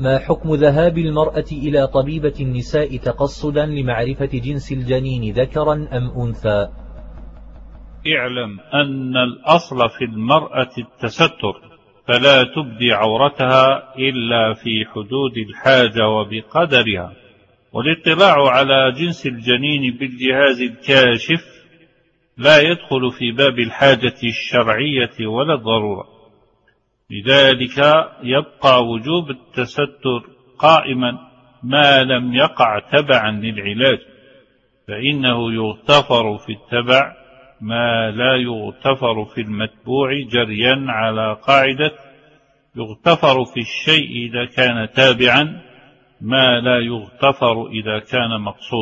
ما حكم ذهاب المرأة إلى طبيبة النساء تقصدا لمعرفة جنس الجنين ذكرا أم أنثى؟ اعلم أن الأصل في المرأة التستر، فلا تبدي عورتها إلا في حدود الحاجة وبقدرها، والاطلاع على جنس الجنين بالجهاز الكاشف لا يدخل في باب الحاجة الشرعية ولا الضرورة. لذلك يبقى وجوب التستر قائما ما لم يقع تبعا للعلاج، فإنه يغتفر في التبع ما لا يغتفر في المتبوع، جريا على قاعدة يغتفر في الشيء إذا كان تابعا ما لا يغتفر إذا كان مقصود.